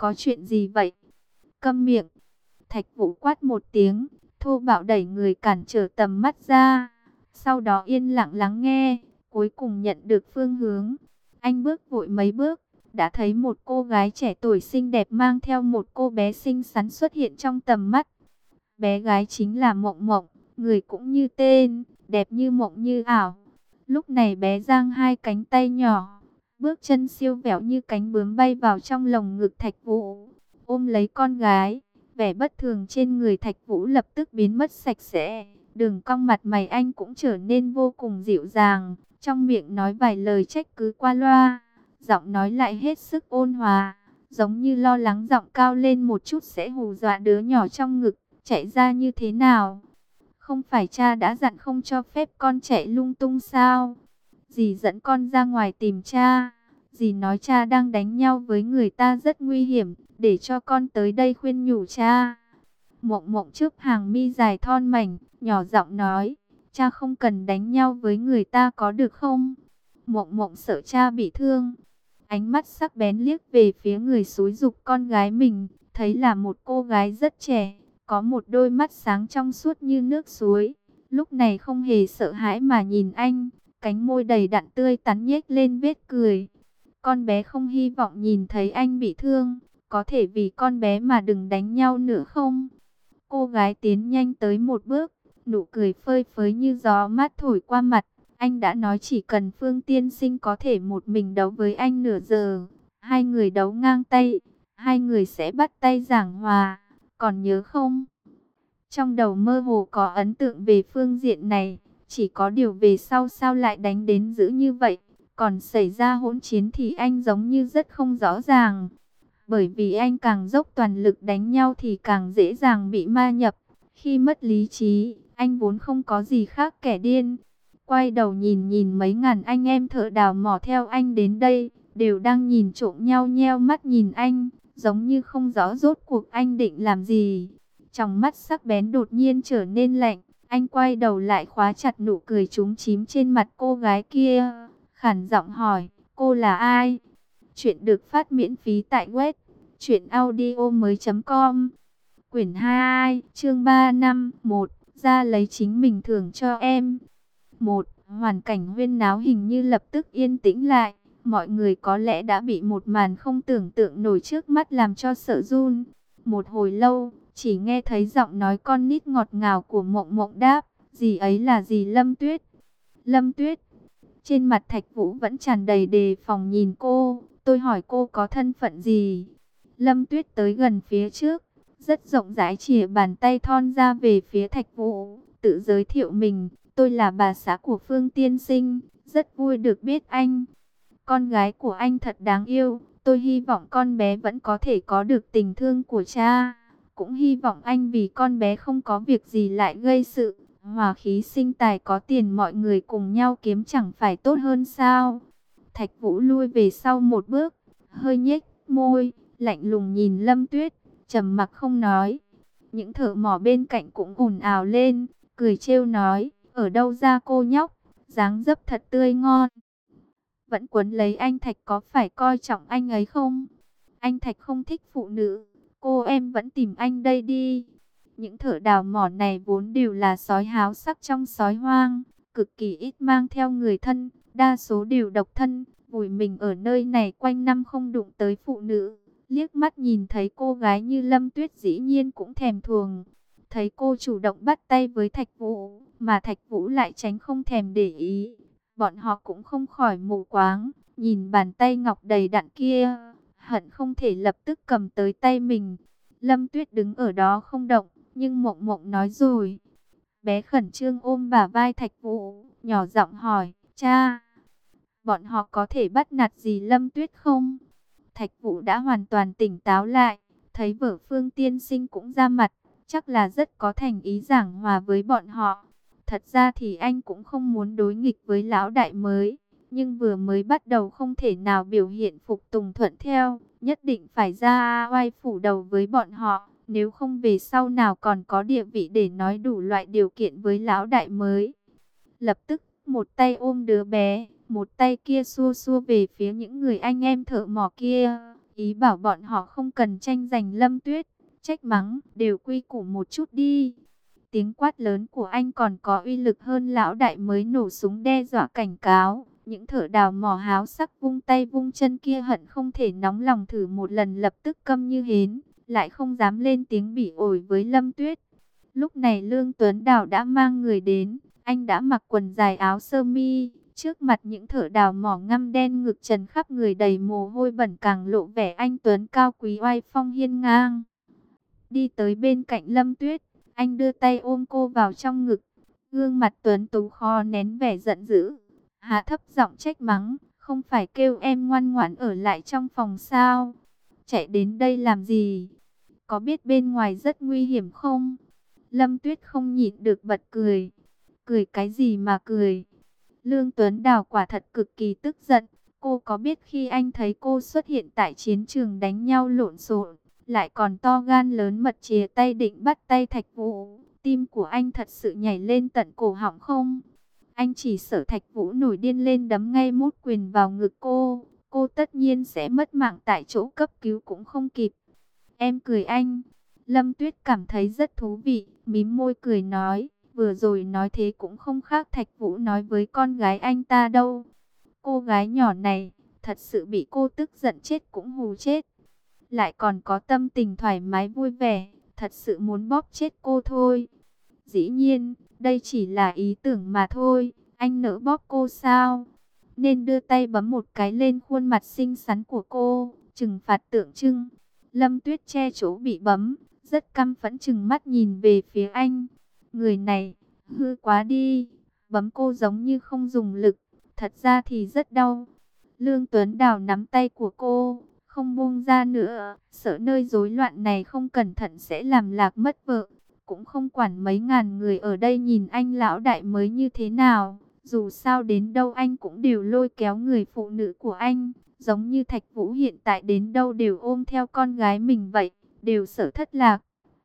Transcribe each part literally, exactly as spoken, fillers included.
có chuyện gì vậy? Câm miệng. Thạch Vũ quát một tiếng, thô bạo đẩy người cản trở tầm mắt ra. Sau đó yên lặng lắng nghe, cuối cùng nhận được phương hướng. Anh bước vội mấy bước, đã thấy một cô gái trẻ tuổi xinh đẹp mang theo một cô bé xinh xắn xuất hiện trong tầm mắt. Bé gái chính là Mộng Mộng, người cũng như tên, đẹp như mộng như ảo. Lúc này bé giang hai cánh tay nhỏ, bước chân siêu vẹo như cánh bướm bay vào trong lồng ngực Thạch Vũ, ôm lấy con gái. Vẻ bất thường trên người Thạch Vũ lập tức biến mất sạch sẽ, đường cong mặt mày anh cũng trở nên vô cùng dịu dàng, trong miệng nói vài lời trách cứ qua loa, giọng nói lại hết sức ôn hòa, giống như lo lắng giọng cao lên một chút sẽ hù dọa đứa nhỏ trong ngực. Chạy ra như thế nào? Không phải cha đã dặn không cho phép con chạy lung tung sao? Dì dẫn con ra ngoài tìm cha. Dì nói cha đang đánh nhau với người ta rất nguy hiểm, để cho con tới đây khuyên nhủ cha. Mộng Mộng trước hàng mi dài thon mảnh, nhỏ giọng nói, cha không cần đánh nhau với người ta có được không? Mộng Mộng sợ cha bị thương. Ánh mắt sắc bén liếc về phía người xúi giục con gái mình, thấy là một cô gái rất trẻ, có một đôi mắt sáng trong suốt như nước suối. Lúc này không hề sợ hãi mà nhìn anh, cánh môi đầy đặn tươi tắn nhếch lên vết cười. Con bé không hy vọng nhìn thấy anh bị thương, có thể vì con bé mà đừng đánh nhau nữa không? Cô gái tiến nhanh tới một bước, nụ cười phơi phới như gió mát thổi qua mặt. Anh đã nói chỉ cần Phương Tiên Sinh có thể một mình đấu với anh nửa giờ, hai người đấu ngang tay, hai người sẽ bắt tay giảng hòa, còn nhớ không? Trong đầu mơ hồ có ấn tượng về phương diện này, chỉ có điều về sau sao lại đánh đến dữ như vậy, còn xảy ra hỗn chiến thì anh giống như rất không rõ ràng. Bởi vì anh càng dốc toàn lực đánh nhau thì càng dễ dàng bị ma nhập, khi mất lý trí, anh vốn không có gì khác kẻ điên. Quay đầu nhìn nhìn mấy ngàn anh em thợ đào mỏ theo anh đến đây, đều đang nhìn trộm nhau nheo mắt nhìn anh, giống như không rõ rốt cuộc anh định làm gì. Trong mắt sắc bén đột nhiên trở nên lạnh, anh quay đầu lại khóa chặt nụ cười trúng chím trên mặt cô gái kia, khản giọng hỏi, cô là ai? Chuyện được phát miễn phí tại web truyện audio mới chấm com. Quyển hai, chương ba năm, một, ra lấy chính mình thưởng cho em. Một, hoàn cảnh huyên náo hình như lập tức yên tĩnh lại. Mọi người có lẽ đã bị một màn không tưởng tượng nổi trước mắt làm cho sợ run. Một hồi lâu, chỉ nghe thấy giọng nói con nít ngọt ngào của Mộng Mộng đáp, dì ấy là dì Lâm Tuyết. Lâm Tuyết. Trên mặt Thạch Vũ vẫn tràn đầy đề phòng nhìn cô. Tôi hỏi cô có thân phận gì? Lâm Tuyết tới gần phía trước, rất rộng rãi chìa bàn tay thon ra về phía Thạch Vũ, tự giới thiệu mình. Tôi là bà xã của Phương Tiên Sinh, rất vui được biết anh. Con gái của anh thật đáng yêu, tôi hy vọng con bé vẫn có thể có được tình thương của cha. Cũng hy vọng anh vì con bé không có việc gì lại gây sự. Hòa khí sinh tài có tiền mọi người cùng nhau kiếm chẳng phải tốt hơn sao? Thạch Vũ lui về sau một bước, hơi nhếch môi, lạnh lùng nhìn Lâm Tuyết, trầm mặc không nói. Những thợ mỏ bên cạnh cũng ồn ào lên, cười trêu nói, ở đâu ra cô nhóc, dáng dấp thật tươi ngon. Vẫn quấn lấy anh Thạch có phải coi trọng anh ấy không? Anh Thạch không thích phụ nữ, cô em vẫn tìm anh đây đi. Những thợ đào mỏ này vốn đều là sói háo sắc trong sói hoang, cực kỳ ít mang theo người thân, đa số đều độc thân, vùi mình ở nơi này quanh năm không đụng tới phụ nữ. Liếc mắt nhìn thấy cô gái như Lâm Tuyết dĩ nhiên cũng thèm thuồng. Thấy cô chủ động bắt tay với Thạch Vũ, mà Thạch Vũ lại tránh không thèm để ý. Bọn họ cũng không khỏi mù quáng, nhìn bàn tay ngọc đầy đặn kia, hận không thể lập tức cầm tới tay mình. Lâm Tuyết đứng ở đó không động, nhưng Mộng Mộng nói rồi. Bé khẩn trương ôm bả vai Thạch Vũ, nhỏ giọng hỏi, cha, bọn họ có thể bắt nạt gì Lâm Tuyết không? Thạch Vũ đã hoàn toàn tỉnh táo lại, thấy vợ Phương Tiên Sinh cũng ra mặt, chắc là rất có thành ý giảng hòa với bọn họ. Thật ra thì anh cũng không muốn đối nghịch với lão đại mới, nhưng vừa mới bắt đầu không thể nào biểu hiện phục tùng thuận theo, nhất định phải ra oai phủ đầu với bọn họ, nếu không về sau nào còn có địa vị để nói đủ loại điều kiện với lão đại mới. Lập tức, một tay ôm đứa bé, một tay kia xua xua về phía những người anh em thợ mỏ kia, ý bảo bọn họ không cần tranh giành Lâm Tuyết, trách mắng, đều quy củ một chút đi. Tiếng quát lớn của anh còn có uy lực hơn lão đại mới nổ súng đe dọa cảnh cáo. Những thợ đào mỏ háo sắc vung tay vung chân kia hận không thể nóng lòng thử một lần, lập tức câm như hến, lại không dám lên tiếng bỉ ổi với Lâm Tuyết. Lúc này Lương Tuấn Đào đã mang người đến, anh đã mặc quần dài áo sơ mi, trước mặt những thợ đào mỏ ngăm đen ngực trần khắp người đầy mồ hôi bẩn càng lộ vẻ anh Tuấn cao quý oai phong hiên ngang. Đi tới bên cạnh Lâm Tuyết, anh đưa tay ôm cô vào trong ngực, gương mặt Tuấn tú khó nén vẻ giận dữ, hạ thấp giọng trách mắng, không phải kêu em ngoan ngoãn ở lại trong phòng sao? Chạy đến đây làm gì? Có biết bên ngoài rất nguy hiểm không? Lâm Tuyết không nhịn được bật cười. Cười cái gì mà cười? Lương Tuấn Đào quả thật cực kỳ tức giận. Cô có biết khi anh thấy cô xuất hiện tại chiến trường đánh nhau lộn xộn, lại còn to gan lớn mật chìa tay định bắt tay Thạch Vũ, tim của anh thật sự nhảy lên tận cổ họng không? Anh chỉ sợ Thạch Vũ nổi điên lên đấm ngay mút quyền vào ngực cô, cô tất nhiên sẽ mất mạng tại chỗ, cấp cứu cũng không kịp. Em cười anh. Lâm Tuyết cảm thấy rất thú vị, mím môi cười nói, vừa rồi nói thế cũng không khác Thạch Vũ nói với con gái anh ta đâu. Cô gái nhỏ này, thật sự bị cô tức giận chết cũng hù chết. Lại còn có tâm tình thoải mái vui vẻ, thật sự muốn bóp chết cô thôi. Dĩ nhiên, đây chỉ là ý tưởng mà thôi, anh nỡ bóp cô sao? Nên đưa tay bấm một cái lên khuôn mặt xinh xắn của cô, trừng phạt tượng trưng. Lâm Tuyết che chỗ bị bấm, rất căm phẫn trừng mắt nhìn về phía anh. Người này, hư quá đi, bấm cô giống như không dùng lực, thật ra thì rất đau. Lương Tuấn Đào nắm tay của cô, không buông ra nữa, sợ nơi rối loạn này không cẩn thận sẽ làm lạc mất vợ. Cũng không quản mấy ngàn người ở đây nhìn anh lão đại mới như thế nào, dù sao đến đâu anh cũng đều lôi kéo người phụ nữ của anh, giống như Thạch Vũ hiện tại đến đâu đều ôm theo con gái mình vậy, đều sợ thất lạc.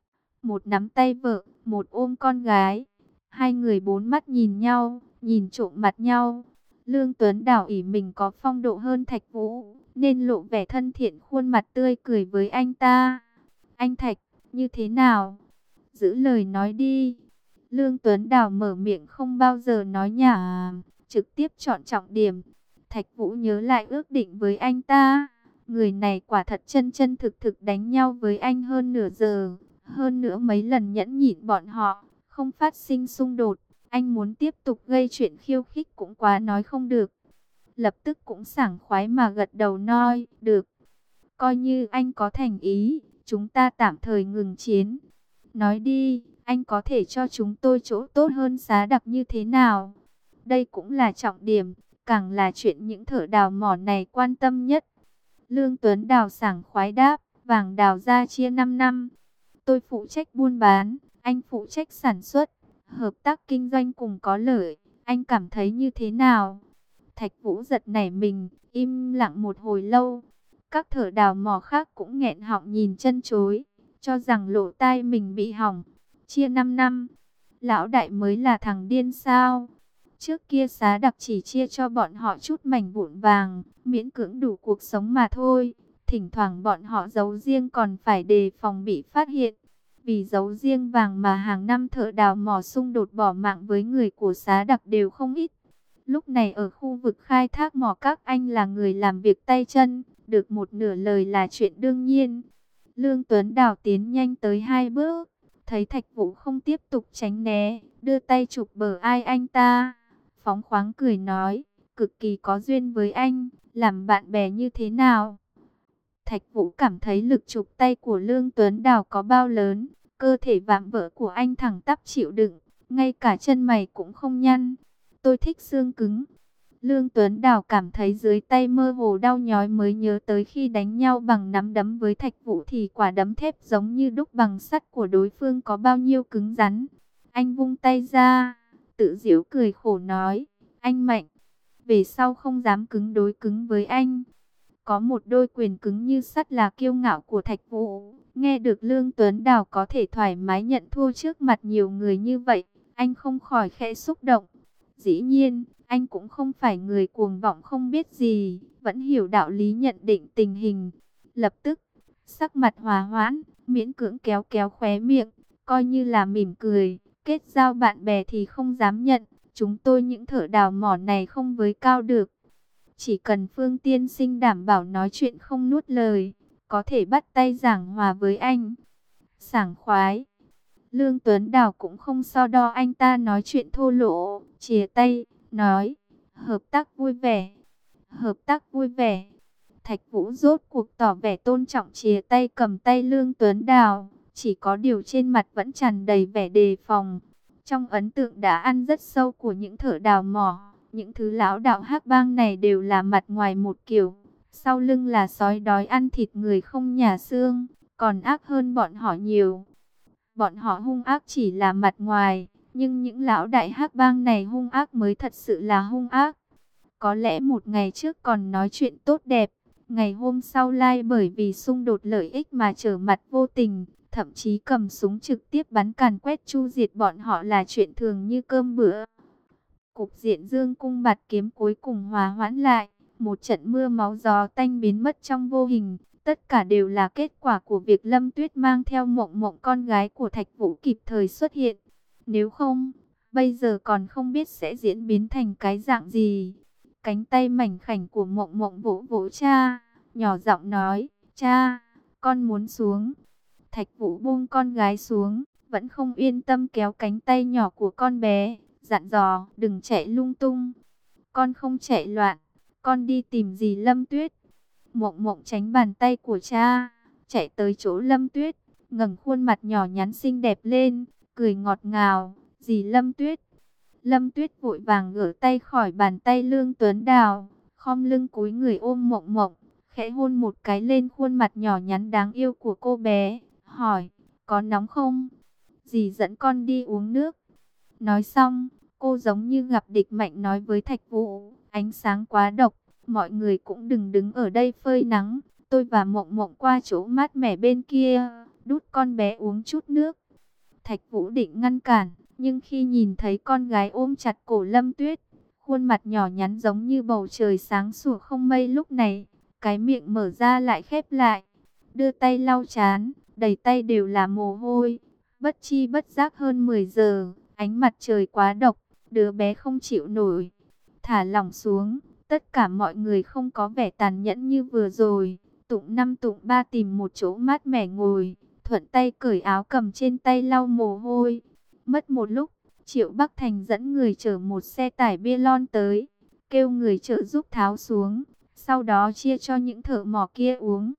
Một nắm tay vợ, một ôm con gái, hai người bốn mắt nhìn nhau, nhìn trộm mặt nhau. Lương Tuấn Đào ỷ mình có phong độ hơn Thạch Vũ, nên lộ vẻ thân thiện, khuôn mặt tươi cười với anh ta. Anh Thạch, như thế nào? Giữ lời nói đi. Lương Tuấn Đào mở miệng không bao giờ nói nhả, trực tiếp chọn trọng điểm. Thạch Vũ nhớ lại ước định với anh ta. Người này quả thật chân chân thực thực đánh nhau với anh hơn nửa giờ. Hơn nữa mấy lần nhẫn nhịn bọn họ, không phát sinh xung đột. Anh muốn tiếp tục gây chuyện khiêu khích cũng quá nói không được. Lập tức cũng sảng khoái mà gật đầu nói, được. Coi như anh có thành ý, chúng ta tạm thời ngừng chiến. Nói đi, anh có thể cho chúng tôi chỗ tốt hơn Xá Đặc như thế nào? Đây cũng là trọng điểm, càng là chuyện những thợ đào mỏ này quan tâm nhất. Lương Tuấn Đào sảng khoái đáp, vàng đào ra chia năm năm. Tôi phụ trách buôn bán, anh phụ trách sản xuất, hợp tác kinh doanh cùng có lợi. Anh cảm thấy như thế nào? Thạch Vũ giật nảy mình, im lặng một hồi lâu. Các thợ đào mỏ khác cũng nghẹn họng nhìn chân chối, cho rằng lỗ tai mình bị hỏng. Chia năm năm, lão đại mới là thằng điên sao? Trước kia Xá Đặc chỉ chia cho bọn họ chút mảnh vụn vàng, miễn cưỡng đủ cuộc sống mà thôi. Thỉnh thoảng bọn họ giấu riêng còn phải đề phòng bị phát hiện. Vì giấu riêng vàng mà hàng năm thợ đào mỏ xung đột bỏ mạng với người của Xá Đặc đều không ít. Lúc này ở khu vực khai thác mỏ các anh là người làm việc tay chân, được một nửa lời là chuyện đương nhiên. Lương Tuấn Đào tiến nhanh tới hai bước, thấy Thạch Vũ không tiếp tục tránh né, đưa tay chụp bờ ai anh ta, phóng khoáng cười nói, cực kỳ có duyên với anh, làm bạn bè như thế nào? Thạch Vũ cảm thấy lực chụp tay của Lương Tuấn Đào có bao lớn, cơ thể vạm vỡ của anh thẳng tắp chịu đựng, ngay cả chân mày cũng không nhăn. Tôi thích xương cứng. Lương Tuấn Đào cảm thấy dưới tay mơ hồ đau nhói, mới nhớ tới khi đánh nhau bằng nắm đấm với Thạch Vũ thì quả đấm thép giống như đúc bằng sắt của đối phương có bao nhiêu cứng rắn. Anh vung tay ra, tự giễu cười khổ nói, anh mạnh, về sau không dám cứng đối cứng với anh. Có một đôi quyền cứng như sắt là kiêu ngạo của Thạch Vũ. Nghe được Lương Tuấn Đào có thể thoải mái nhận thua trước mặt nhiều người như vậy, anh không khỏi khẽ xúc động. Dĩ nhiên, anh cũng không phải người cuồng vọng không biết gì, vẫn hiểu đạo lý nhận định tình hình. Lập tức, sắc mặt hòa hoãn, miễn cưỡng kéo kéo khóe miệng, coi như là mỉm cười, kết giao bạn bè thì không dám nhận, chúng tôi những thợ đào mỏ này không với cao được. Chỉ cần Phương tiên sinh đảm bảo nói chuyện không nuốt lời, có thể bắt tay giảng hòa với anh. Sảng khoái. Lương Tuấn Đào cũng không so đo anh ta nói chuyện thô lỗ, chìa tay, nói, hợp tác vui vẻ, hợp tác vui vẻ. Thạch Vũ rốt cuộc tỏ vẻ tôn trọng chìa tay cầm tay Lương Tuấn Đào, chỉ có điều trên mặt vẫn tràn đầy vẻ đề phòng. Trong ấn tượng đã ăn rất sâu của những thợ đào mỏ, những thứ lão đạo hắc bang này đều là mặt ngoài một kiểu, sau lưng là sói đói ăn thịt người không nhả xương, còn ác hơn bọn họ nhiều. Bọn họ hung ác chỉ là mặt ngoài, nhưng những lão đại hắc bang này hung ác mới thật sự là hung ác. Có lẽ một ngày trước còn nói chuyện tốt đẹp, ngày hôm sau lai bởi vì xung đột lợi ích mà trở mặt vô tình, thậm chí cầm súng trực tiếp bắn càn quét chu diệt bọn họ là chuyện thường như cơm bữa. Cục diện Dương cung bạt kiếm cuối cùng hòa hoãn lại, một trận mưa máu gió tanh biến mất trong vô hình. Tất cả đều là kết quả của việc Lâm Tuyết mang theo Mộng Mộng con gái của Thạch Vũ kịp thời xuất hiện. Nếu không, bây giờ còn không biết sẽ diễn biến thành cái dạng gì. Cánh tay mảnh khảnh của Mộng Mộng vỗ vỗ cha, nhỏ giọng nói, cha, con muốn xuống. Thạch Vũ buông con gái xuống, vẫn không yên tâm kéo cánh tay nhỏ của con bé, dặn dò, đừng chạy lung tung. Con không chạy loạn, con đi tìm dì Lâm Tuyết. Mộng Mộng tránh bàn tay của cha, chạy tới chỗ Lâm Tuyết, ngẩng khuôn mặt nhỏ nhắn xinh đẹp lên, cười ngọt ngào, dì Lâm Tuyết. Lâm Tuyết vội vàng gỡ tay khỏi bàn tay Lương Tuấn Đào, khom lưng cúi người ôm Mộng Mộng, khẽ hôn một cái lên khuôn mặt nhỏ nhắn đáng yêu của cô bé, hỏi, có nóng không? Dì dẫn con đi uống nước. Nói xong, cô giống như gặp địch mạnh nói với Thạch Vũ, ánh sáng quá độc, mọi người cũng đừng đứng ở đây phơi nắng, tôi và Mộng Mộng qua chỗ mát mẻ bên kia, đút con bé uống chút nước. Thạch Vũ định ngăn cản, nhưng khi nhìn thấy con gái ôm chặt cổ Lâm Tuyết, khuôn mặt nhỏ nhắn giống như bầu trời sáng sủa không mây lúc này, cái miệng mở ra lại khép lại, đưa tay lau chán, đầy tay đều là mồ hôi, bất chi bất giác hơn mười giờ, ánh mặt trời quá độc, đứa bé không chịu nổi, thả lỏng xuống. Tất cả mọi người không có vẻ tàn nhẫn như vừa rồi, tụng năm tụng ba tìm một chỗ mát mẻ ngồi, thuận tay cởi áo cầm trên tay lau mồ hôi. Mất một lúc, Triệu Bắc Thành dẫn người chở một xe tải bia lon tới, kêu người chở giúp tháo xuống, sau đó chia cho những thợ mỏ kia uống.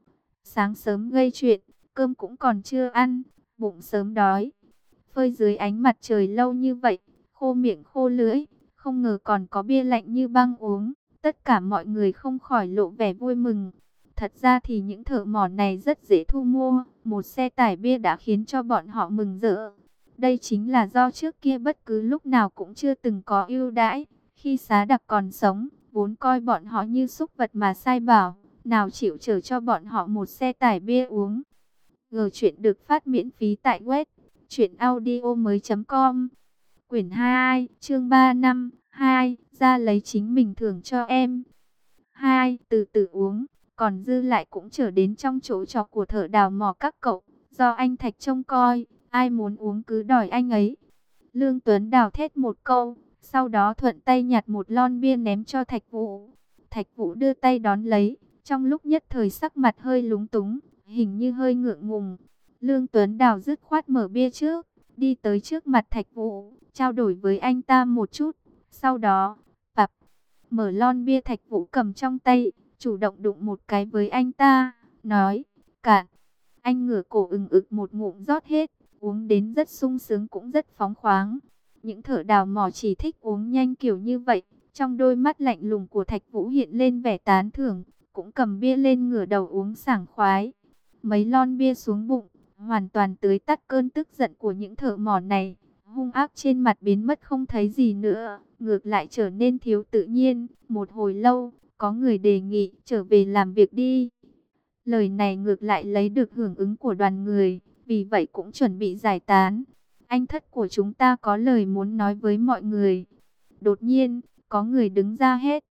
Sáng sớm gây chuyện, cơm cũng còn chưa ăn, bụng sớm đói. Phơi dưới ánh mặt trời lâu như vậy, khô miệng khô lưỡi, không ngờ còn có bia lạnh như băng uống. Tất cả mọi người không khỏi lộ vẻ vui mừng. Thật ra thì những thợ mỏ này rất dễ thu mua, một xe tải bia đã khiến cho bọn họ mừng rỡ. Đây chính là do trước kia bất cứ lúc nào cũng chưa từng có ưu đãi. Khi Xá Đặc còn sống, vốn coi bọn họ như súc vật mà sai bảo, nào chịu chở cho bọn họ một xe tải bia uống. Gờ chuyện được phát miễn phí tại web truyện audio mới chấm com. Quyển hai, chương ba năm, hai, ra lấy chính mình thưởng cho em. Hai, từ từ uống, còn dư lại cũng trở đến trong chỗ trọ của thợ đào mỏ các cậu, do anh Thạch trông coi, ai muốn uống cứ đòi anh ấy. Lương Tuấn Đào thét một câu, sau đó thuận tay nhặt một lon bia ném cho Thạch Vũ. Thạch Vũ đưa tay đón lấy, trong lúc nhất thời sắc mặt hơi lúng túng, hình như hơi ngượng ngùng. Lương Tuấn Đào dứt khoát mở bia trước, đi tới trước mặt Thạch Vũ, trao đổi với anh ta một chút. Sau đó, bập, mở lon bia Thạch Vũ cầm trong tay, chủ động đụng một cái với anh ta, nói, cạn. Anh ngửa cổ ừng ực một ngụm rót hết, uống đến rất sung sướng cũng rất phóng khoáng. Những thợ đào mỏ chỉ thích uống nhanh kiểu như vậy. Trong đôi mắt lạnh lùng của Thạch Vũ hiện lên vẻ tán thưởng, cũng cầm bia lên ngửa đầu uống sảng khoái. Mấy lon bia xuống bụng, hoàn toàn tưới tắt cơn tức giận của những thợ mỏ này. Hung ác trên mặt biến mất không thấy gì nữa, ngược lại trở nên thiếu tự nhiên. Một hồi lâu, có người đề nghị trở về làm việc đi. Lời này ngược lại lấy được hưởng ứng của đoàn người, vì vậy cũng chuẩn bị giải tán. Anh Thất của chúng ta có lời muốn nói với mọi người. Đột nhiên, có người đứng ra hét.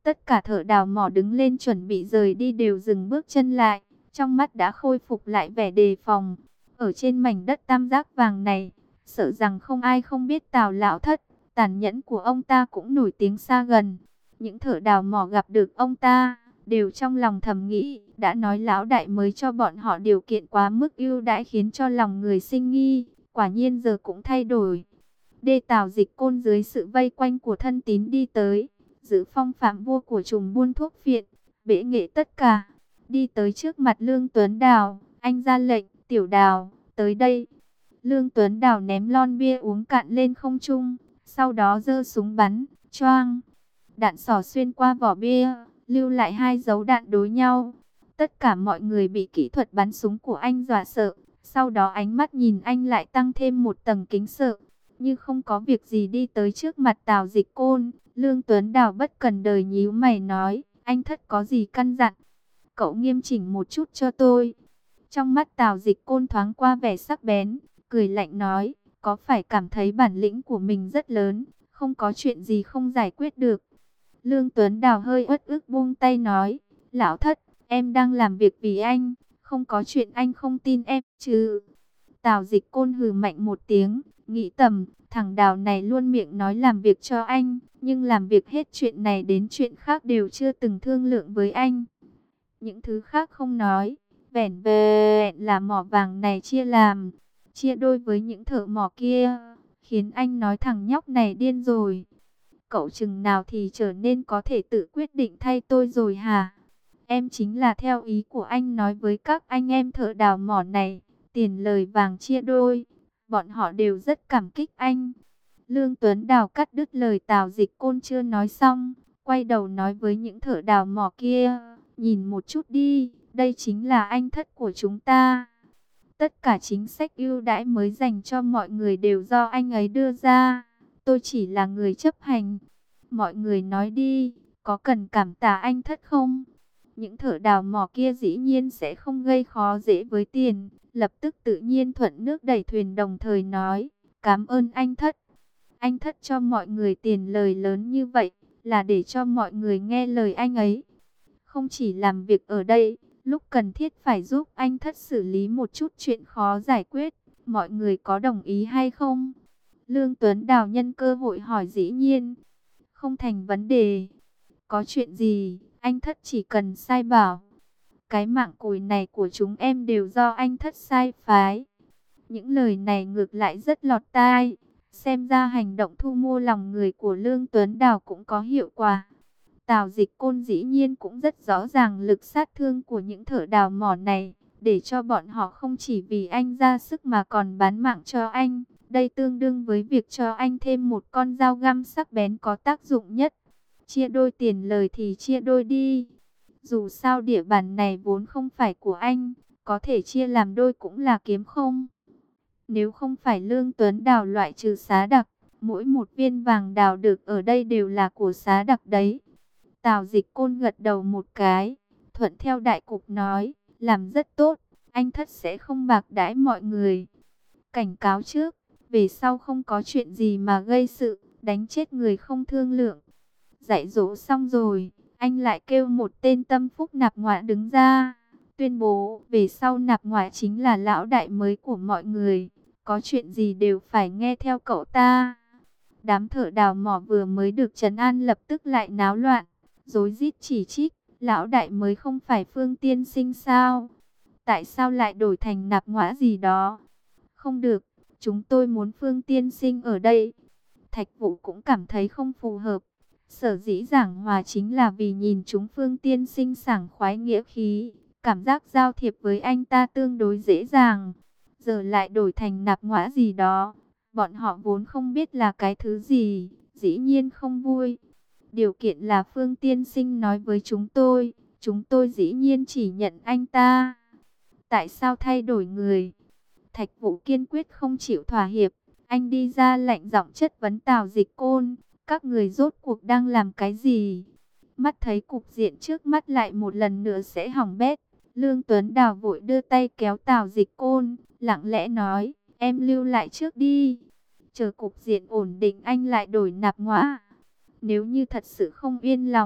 Tất cả thợ đào mỏ đứng lên chuẩn bị rời đi đều dừng bước chân lại, trong mắt đã khôi phục lại vẻ đề phòng. Ở trên mảnh đất tam giác vàng này, sợ rằng không ai không biết Tào Lão Thất, tàn nhẫn của ông ta cũng nổi tiếng xa gần. Những thợ đào mỏ gặp được ông ta, đều trong lòng thầm nghĩ, đã nói lão đại mới cho bọn họ điều kiện quá mức ưu đãi khiến cho lòng người sinh nghi, quả nhiên giờ cũng thay đổi. Đê Tào Dịch Côn dưới sự vây quanh của thân tín đi tới, giữ phong phạm vua của trùm buôn thuốc phiện, bể nghệ tất cả, đi tới trước mặt Lương Tuấn Đào, anh ra lệnh, Tiểu Đào, tới đây. Lương Tuấn Đào ném lon bia uống cạn lên không trung, sau đó giơ súng bắn, choang. Đạn xỏ xuyên qua vỏ bia, lưu lại hai dấu đạn đối nhau. Tất cả mọi người bị kỹ thuật bắn súng của anh dọa sợ, sau đó ánh mắt nhìn anh lại tăng thêm một tầng kính sợ. Như không có việc gì đi tới trước mặt Tào Dịch Côn, Lương Tuấn Đào bất cần đời nhíu mày nói, anh Thất có gì căn dặn? Cậu nghiêm chỉnh một chút cho tôi. Trong mắt Tào Dịch Côn thoáng qua vẻ sắc bén, cười lạnh nói, có phải cảm thấy bản lĩnh của mình rất lớn, không có chuyện gì không giải quyết được. Lương Tuấn Đào hơi uất ức buông tay nói, Lão Thất, em đang làm việc vì anh, không có chuyện anh không tin em chứ. Tào Dịch Côn hừ mạnh một tiếng, nghĩ tầm, thằng Đào này luôn miệng nói làm việc cho anh, nhưng làm việc hết chuyện này đến chuyện khác đều chưa từng thương lượng với anh. Những thứ khác không nói, vẻn vẹn là mỏ vàng này chia làm, chia đôi với những thợ mỏ kia, khiến anh nói thằng nhóc này điên rồi. Cậu chừng nào thì trở nên có thể tự quyết định thay tôi rồi hả? Em chính là theo ý của anh nói với các anh em thợ đào mỏ này, tiền lời vàng chia đôi, bọn họ đều rất cảm kích anh. Lương Tuấn Đào cắt đứt lời Tào Dịch Côn chưa nói xong, quay đầu nói với những thợ đào mỏ kia, nhìn một chút đi, đây chính là anh Thất của chúng ta. Tất cả chính sách ưu đãi mới dành cho mọi người đều do anh ấy đưa ra, tôi chỉ là người chấp hành. Mọi người nói đi, có cần cảm tạ anh Thất không? Những thợ đào mỏ kia dĩ nhiên sẽ không gây khó dễ với tiền, lập tức tự nhiên thuận nước đẩy thuyền đồng thời nói, cảm ơn anh Thất. Anh Thất cho mọi người tiền lời lớn như vậy, là để cho mọi người nghe lời anh ấy. Không chỉ làm việc ở đây, lúc cần thiết phải giúp anh Thất xử lý một chút chuyện khó giải quyết, mọi người có đồng ý hay không? Lương Tuấn Đào nhân cơ hội hỏi dĩ nhiên, không thành vấn đề. Có chuyện gì, anh Thất chỉ cần sai bảo. Cái mạng củi này của chúng em đều do anh Thất sai phái. Những lời này ngược lại rất lọt tai. Xem ra hành động thu mua lòng người của Lương Tuấn Đào cũng có hiệu quả. Tào Dịch Côn dĩ nhiên cũng rất rõ ràng lực sát thương của những thợ đào mỏ này, để cho bọn họ không chỉ vì anh ra sức mà còn bán mạng cho anh. Đây tương đương với việc cho anh thêm một con dao găm sắc bén có tác dụng nhất. Chia đôi tiền lời thì chia đôi đi. Dù sao địa bàn này vốn không phải của anh, có thể chia làm đôi cũng là kiếm không. Nếu không phải Lương Tuấn Đào loại trừ Xá Đặc, mỗi một viên vàng đào được ở đây đều là của Xá Đặc đấy. Tào Dịch Côn gật đầu một cái, thuận theo đại cục nói, làm rất tốt, anh Thất sẽ không bạc đãi mọi người. Cảnh cáo trước, về sau không có chuyện gì mà gây sự, đánh chết người không thương lượng. Dạy dỗ xong rồi, anh lại kêu một tên tâm phúc Nạp Ngoại đứng ra, tuyên bố về sau Nạp Ngoại chính là lão đại mới của mọi người, có chuyện gì đều phải nghe theo cậu ta. Đám thợ đào mỏ vừa mới được trấn an lập tức lại náo loạn, rối rít chỉ trích, lão đại mới không phải Phương Tiên Sinh sao? Tại sao lại đổi thành Nạp Ngoại gì đó? Không được, chúng tôi muốn Phương Tiên Sinh ở đây. Thạch Vũ cũng cảm thấy không phù hợp. Sở dĩ giảng hòa chính là vì nhìn chúng Phương Tiên Sinh sảng khoái nghĩa khí, cảm giác giao thiệp với anh ta tương đối dễ dàng. Giờ lại đổi thành Nạp Ngoại gì đó, bọn họ vốn không biết là cái thứ gì, dĩ nhiên không vui. Điều kiện là Phương Tiên Sinh nói với chúng tôi, chúng tôi dĩ nhiên chỉ nhận anh ta. Tại sao thay đổi người? Thạch Vũ kiên quyết không chịu thỏa hiệp, anh đi ra lạnh giọng chất vấn Tào Dịch Côn, các người rốt cuộc đang làm cái gì? Mắt thấy cục diện trước mắt lại một lần nữa sẽ hỏng bét, Lương Tuấn Đào vội đưa tay kéo Tào Dịch Côn, lặng lẽ nói, em lưu lại trước đi. Chờ cục diện ổn định anh lại đổi Nạp Ngoại. Nếu như thật sự không yên lòng,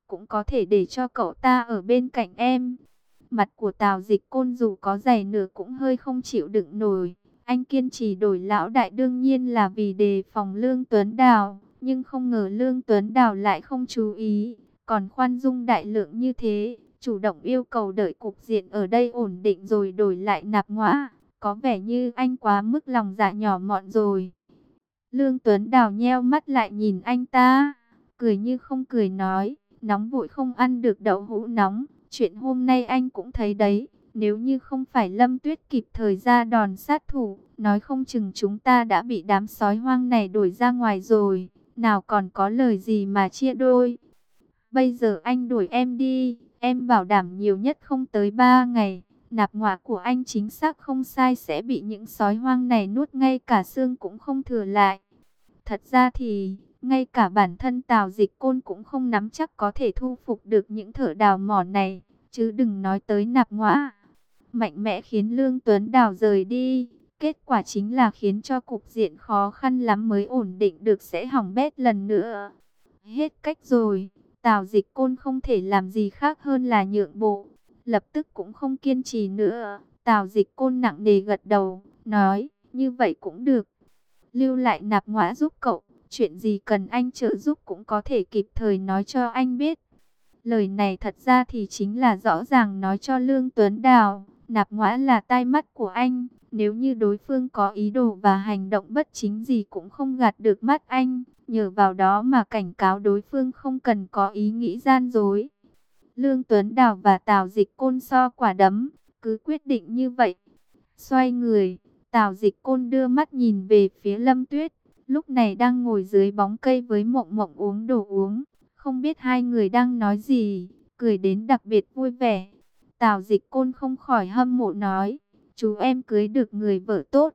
cũng có thể để cho cậu ta ở bên cạnh em. Mặt của Tào Dịch Côn dù có dày nửa cũng hơi không chịu đựng nổi. Anh kiên trì đổi lão đại đương nhiên là vì đề phòng Lương Tuấn Đào, nhưng không ngờ Lương Tuấn Đào lại không chú ý, còn khoan dung đại lượng như thế, chủ động yêu cầu đợi cục diện ở đây ổn định rồi đổi lại Nạp Ngõa, có vẻ như anh quá mức lòng dạ nhỏ mọn rồi. Lương Tuấn Đào nheo mắt lại nhìn anh ta, cười như không cười nói, nóng vội không ăn được đậu hũ nóng, chuyện hôm nay anh cũng thấy đấy. Nếu như không phải Lâm Tuyết kịp thời ra đòn sát thủ, nói không chừng chúng ta đã bị đám sói hoang này đuổi ra ngoài rồi, nào còn có lời gì mà chia đôi. Bây giờ anh đuổi em đi, em bảo đảm nhiều nhất không tới ba ngày, Nạp Ngõa của anh chính xác không sai sẽ bị những sói hoang này nuốt ngay cả xương cũng không thừa lại. Thật ra thì, ngay cả bản thân Tào Dịch Côn cũng không nắm chắc có thể thu phục được những thợ đào mỏ này, chứ đừng nói tới Nạp Ngõa. Mạnh mẽ khiến Lương Tuấn Đào rời đi, kết quả chính là khiến cho cục diện khó khăn lắm mới ổn định được sẽ hỏng bét lần nữa. Hết cách rồi, Tào Dịch Côn không thể làm gì khác hơn là nhượng bộ, lập tức cũng không kiên trì nữa. Tào Dịch Côn nặng nề gật đầu, nói, như vậy cũng được. Lưu lại Nạp Ngõa giúp cậu, chuyện gì cần anh trợ giúp cũng có thể kịp thời nói cho anh biết. Lời này thật ra thì chính là rõ ràng nói cho Lương Tuấn Đào, Nạp Ngõa là tai mắt của anh, nếu như đối phương có ý đồ và hành động bất chính gì cũng không gạt được mắt anh, nhờ vào đó mà cảnh cáo đối phương không cần có ý nghĩ gian dối. Lương Tuấn Đào và Tào Dịch Côn so quả đấm, cứ quyết định như vậy. Xoay người, Tào Dịch Côn đưa mắt nhìn về phía Lâm Tuyết, lúc này đang ngồi dưới bóng cây với Mộng Mộng uống đồ uống. Không biết hai người đang nói gì, cười đến đặc biệt vui vẻ. Tào Dịch Côn không khỏi hâm mộ nói, chú em cưới được người vợ tốt.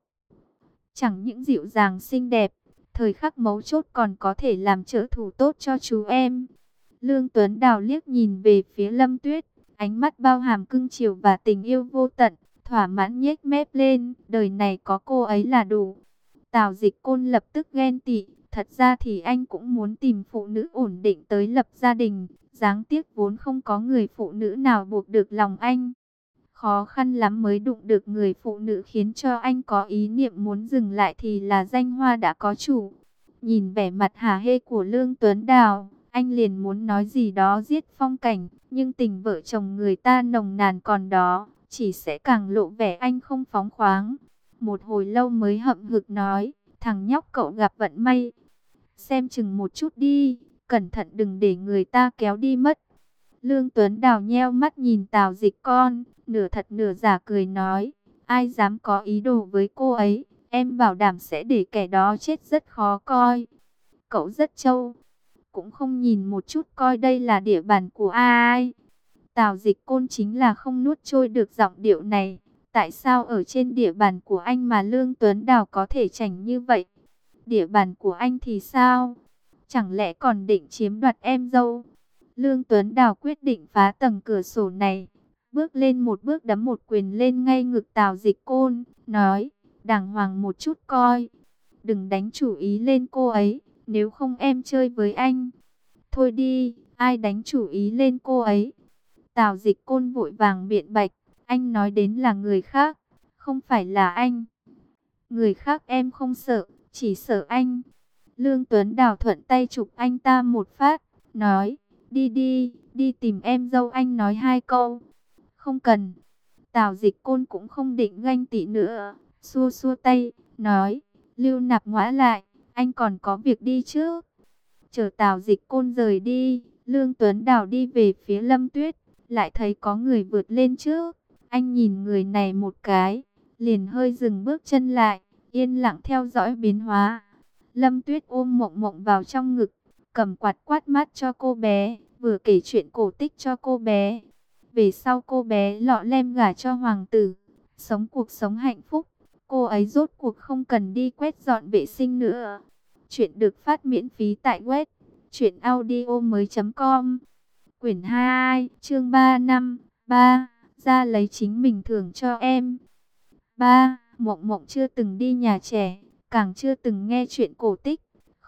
Chẳng những dịu dàng xinh đẹp, thời khắc mấu chốt còn có thể làm trợ thủ tốt cho chú em. Lương Tuấn Đào liếc nhìn về phía Lâm Tuyết, ánh mắt bao hàm cưng chiều và tình yêu vô tận, thỏa mãn nhếch mép lên, đời này có cô ấy là đủ. Tào Dịch Côn lập tức ghen tị, thật ra thì anh cũng muốn tìm phụ nữ ổn định tới lập gia đình, đáng tiếc vốn không có người phụ nữ nào buộc được lòng anh. Khó khăn lắm mới đụng được người phụ nữ khiến cho anh có ý niệm muốn dừng lại thì là danh hoa đã có chủ. Nhìn vẻ mặt hả hê của Lương Tuấn Đào, anh liền muốn nói gì đó giết phong cảnh, nhưng tình vợ chồng người ta nồng nàn còn đó, chỉ sẽ càng lộ vẻ anh không phóng khoáng. Một hồi lâu mới hậm hực nói, thằng nhóc cậu gặp vận may. Xem chừng một chút đi, cẩn thận đừng để người ta kéo đi mất. Lương Tuấn Đào nheo mắt nhìn Tào Dịch Con, nửa thật nửa giả cười nói, ai dám có ý đồ với cô ấy, em bảo đảm sẽ để kẻ đó chết rất khó coi. Cậu rất trâu, cũng không nhìn một chút coi đây là địa bàn của ai. Tào Dịch Côn chính là không nuốt trôi được giọng điệu này. Tại sao ở trên địa bàn của anh mà Lương Tuấn Đào có thể chảnh như vậy? Địa bàn của anh thì sao? Chẳng lẽ còn định chiếm đoạt em dâu? Lương Tuấn Đào quyết định phá tầng cửa sổ này, bước lên một bước đấm một quyền lên ngay ngực Tào Dịch Côn, nói, đàng hoàng một chút coi, đừng đánh chủ ý lên cô ấy, nếu không em chơi với anh. Thôi đi, ai đánh chủ ý lên cô ấy? Tào Dịch Côn vội vàng biện bạch, anh nói đến là người khác, không phải là anh. Người khác em không sợ, chỉ sợ anh. Lương Tuấn Đào thuận tay chụp anh ta một phát, nói, đi đi, đi tìm em dâu anh nói hai câu. Không cần. Tào Dịch Côn cũng không định ganh tị nữa, xua xua tay, nói, Lưu Nạp Ngõa lại, anh còn có việc đi chứ. Chờ Tào Dịch Côn rời đi, Lương Tuấn Đào đi về phía Lâm Tuyết, lại thấy có người vượt lên trước. Anh nhìn người này một cái, liền hơi dừng bước chân lại, yên lặng theo dõi biến hóa. Lâm Tuyết ôm Mộng Mộng vào trong ngực, cầm quạt quát mắt cho cô bé, vừa kể chuyện cổ tích cho cô bé. Về sau cô bé lọ lem gả cho hoàng tử, sống cuộc sống hạnh phúc. Cô ấy rốt cuộc không cần đi quét dọn vệ sinh nữa. Chuyện được phát miễn phí tại web truyện audio mới chấm com. Quyển hai, chương ba năm, ba, ra lấy chính mình thưởng cho em. ba. Mộng Mộng chưa từng đi nhà trẻ, càng chưa từng nghe chuyện cổ tích, không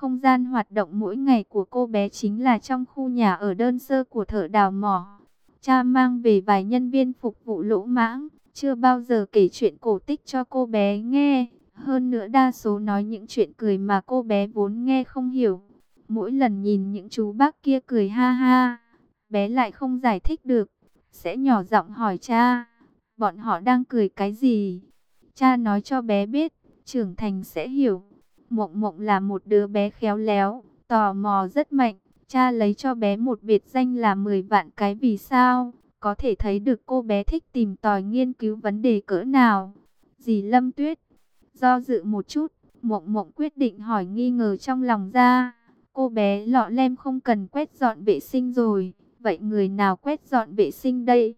Không gian hoạt động mỗi ngày của cô bé chính là trong khu nhà ở đơn sơ của thợ đào mỏ. Cha mang về vài nhân viên phục vụ lỗ mãng, chưa bao giờ kể chuyện cổ tích cho cô bé nghe. Hơn nữa đa số nói những chuyện cười mà cô bé vốn nghe không hiểu. Mỗi lần nhìn những chú bác kia cười ha ha, bé lại không giải thích được, sẽ nhỏ giọng hỏi cha, bọn họ đang cười cái gì? Cha nói cho bé biết, trưởng thành sẽ hiểu. Mộng Mộng là một đứa bé khéo léo, tò mò rất mạnh. Cha lấy cho bé một biệt danh là mười vạn cái vì sao. Có thể thấy được cô bé thích tìm tòi nghiên cứu vấn đề cỡ nào. Dì Lâm Tuyết do dự một chút, Mộng Mộng quyết định hỏi nghi ngờ trong lòng ra. Cô bé lọ lem không cần quét dọn vệ sinh rồi, vậy người nào quét dọn vệ sinh đây?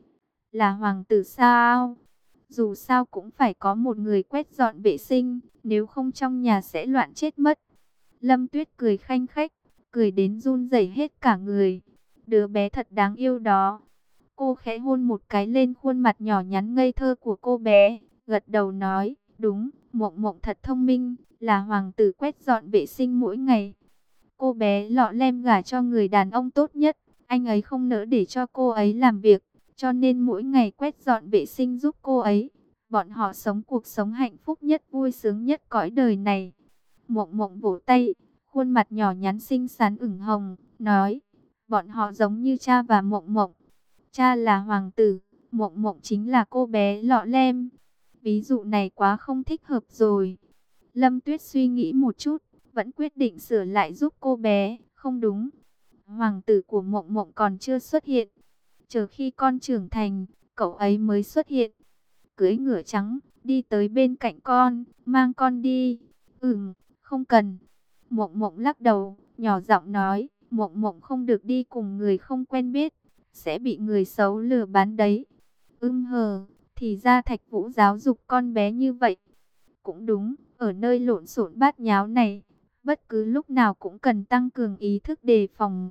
Là hoàng tử sao? Dù sao cũng phải có một người quét dọn vệ sinh, nếu không trong nhà sẽ loạn chết mất. Lâm Tuyết cười khanh khách, cười đến run rẩy hết cả người. Đứa bé thật đáng yêu đó. Cô khẽ hôn một cái lên khuôn mặt nhỏ nhắn ngây thơ của cô bé, gật đầu nói, đúng, Mộng Mộng thật thông minh, là hoàng tử quét dọn vệ sinh mỗi ngày. Cô bé lọ lem gả cho người đàn ông tốt nhất, anh ấy không nỡ để cho cô ấy làm việc, cho nên mỗi ngày quét dọn vệ sinh giúp cô ấy. Bọn họ sống cuộc sống hạnh phúc nhất, vui sướng nhất cõi đời này. Mộng Mộng vỗ tay, khuôn mặt nhỏ nhắn xinh xắn ửng hồng, nói, bọn họ giống như cha và Mộng Mộng. Cha là hoàng tử, Mộng Mộng chính là cô bé lọ lem. Ví dụ này quá không thích hợp rồi. Lâm Tuyết suy nghĩ một chút, vẫn quyết định sửa lại giúp cô bé. Không đúng, hoàng tử của Mộng Mộng còn chưa xuất hiện. Chờ khi con trưởng thành, cậu ấy mới xuất hiện. Cưỡi ngựa trắng, đi tới bên cạnh con, mang con đi. Ừm, không cần. Mộng Mộng lắc đầu, nhỏ giọng nói, Mộng Mộng không được đi cùng người không quen biết, sẽ bị người xấu lừa bán đấy. Ưm hờ, thì ra Thạch Vũ giáo dục con bé như vậy. Cũng đúng, ở nơi lộn xộn bát nháo này, bất cứ lúc nào cũng cần tăng cường ý thức đề phòng.